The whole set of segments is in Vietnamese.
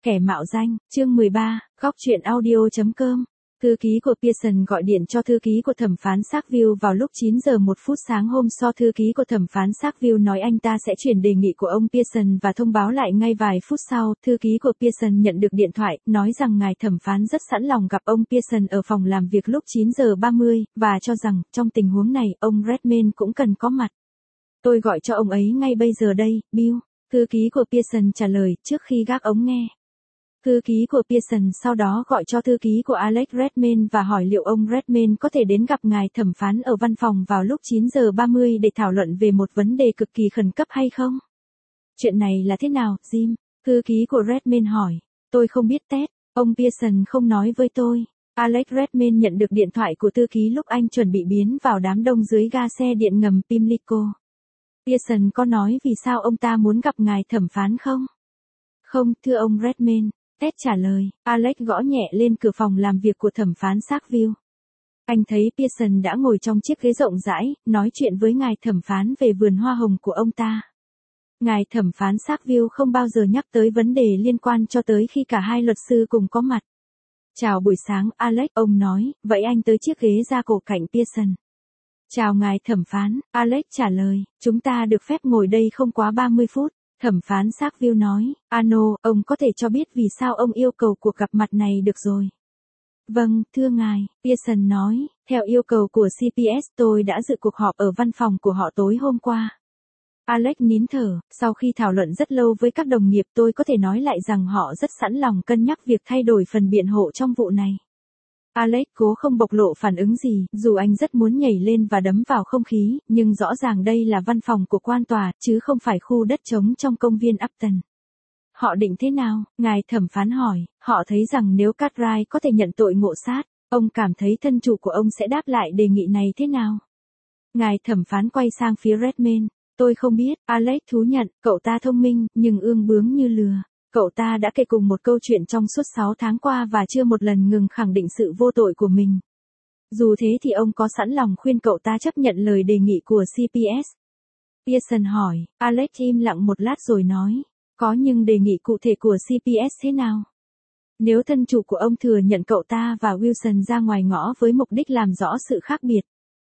Kẻ mạo danh, chương 13, góc truyện audio.com. Thư ký của Pearson gọi điện cho thư ký của thẩm phán Sackville vào lúc 9 giờ 1 phút sáng hôm sau. Thư ký của thẩm phán Sackville nói anh ta sẽ chuyển đề nghị của ông Pearson và thông báo lại ngay vài phút sau. Thư ký của Pearson nhận được điện thoại, nói rằng ngài thẩm phán rất sẵn lòng gặp ông Pearson ở phòng làm việc lúc 9 giờ 30, và cho rằng, trong tình huống này, ông Redmayne cũng cần có mặt. Tôi gọi cho ông ấy ngay bây giờ đây, Bill. Thư ký của Pearson trả lời trước khi gác ống nghe. Thư ký của Pearson sau đó gọi cho thư ký của Alex Redmayne và hỏi liệu ông Redmayne có thể đến gặp ngài thẩm phán ở văn phòng vào lúc 9 giờ 30 để thảo luận về một vấn đề cực kỳ khẩn cấp hay không. Chuyện này là thế nào, Jim? Thư ký của Redmayne hỏi. Tôi không biết Ted, ông Pearson không nói với tôi. Alex Redmayne nhận được điện thoại của thư ký lúc anh chuẩn bị biến vào đám đông dưới ga xe điện ngầm Pimlico. Pearson có nói vì sao ông ta muốn gặp ngài thẩm phán không? Không, thưa ông Redmayne. Ted trả lời. Alex gõ nhẹ lên cửa phòng làm việc của thẩm phán Sackville. Anh thấy Pearson đã ngồi trong chiếc ghế rộng rãi, nói chuyện với ngài thẩm phán về vườn hoa hồng của ông ta. Ngài thẩm phán Sackville không bao giờ nhắc tới vấn đề liên quan cho tới khi cả hai luật sư cùng có mặt. Chào buổi sáng, Alex, ông nói, vậy anh tới chiếc ghế da cổ cạnh Pearson. Chào ngài thẩm phán, Alex trả lời, chúng ta được phép ngồi đây không quá 30 phút. Thẩm phán Sackville nói, Ano, ông có thể cho biết vì sao ông yêu cầu cuộc gặp mặt này được rồi. Vâng, thưa ngài, Pearson nói, theo yêu cầu của CPS tôi đã dự cuộc họp ở văn phòng của họ tối hôm qua. Alex nín thở, sau khi thảo luận rất lâu với các đồng nghiệp tôi có thể nói lại rằng họ rất sẵn lòng cân nhắc việc thay đổi phần biện hộ trong vụ này. Alex cố không bộc lộ phản ứng gì, dù anh rất muốn nhảy lên và đấm vào không khí, nhưng rõ ràng đây là văn phòng của quan tòa, chứ không phải khu đất trống trong công viên Upton. Họ định thế nào? Ngài thẩm phán hỏi, họ thấy rằng nếu Cartwright có thể nhận tội ngộ sát, ông cảm thấy thân chủ của ông sẽ đáp lại đề nghị này thế nào? Ngài thẩm phán quay sang phía Redmayne, tôi không biết, Alex thú nhận, cậu ta thông minh, nhưng ương bướng như lừa. Cậu ta đã kể cùng một câu chuyện trong suốt 6 tháng qua và chưa một lần ngừng khẳng định sự vô tội của mình. Dù thế thì ông có sẵn lòng khuyên cậu ta chấp nhận lời đề nghị của CPS? Pearson hỏi, Alex im lặng một lát rồi nói, có nhưng đề nghị cụ thể của CPS thế nào? Nếu thân chủ của ông thừa nhận cậu ta và Wilson ra ngoài ngõ với mục đích làm rõ sự khác biệt.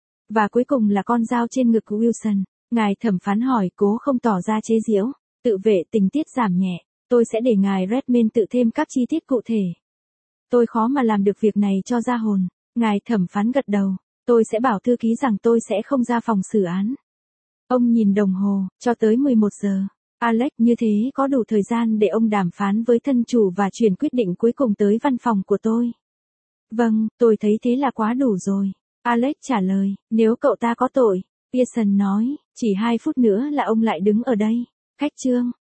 Và cuối cùng là con dao trên ngực của Wilson, ngài thẩm phán hỏi cố không tỏ ra chế giễu, tự vệ tình tiết giảm nhẹ. Tôi sẽ để ngài Redmayne tự thêm các chi tiết cụ thể. Tôi khó mà làm được việc này cho ra hồn. Ngài thẩm phán gật đầu. Tôi sẽ bảo thư ký rằng tôi sẽ không ra phòng xử án. Ông nhìn đồng hồ, cho tới 11 giờ. Alex, như thế có đủ thời gian để ông đàm phán với thân chủ và chuyển quyết định cuối cùng tới văn phòng của tôi. Vâng, tôi thấy thế là quá đủ rồi. Alex trả lời, nếu cậu ta có tội. Pearson nói, chỉ 2 phút nữa là ông lại đứng ở đây. Khách trương.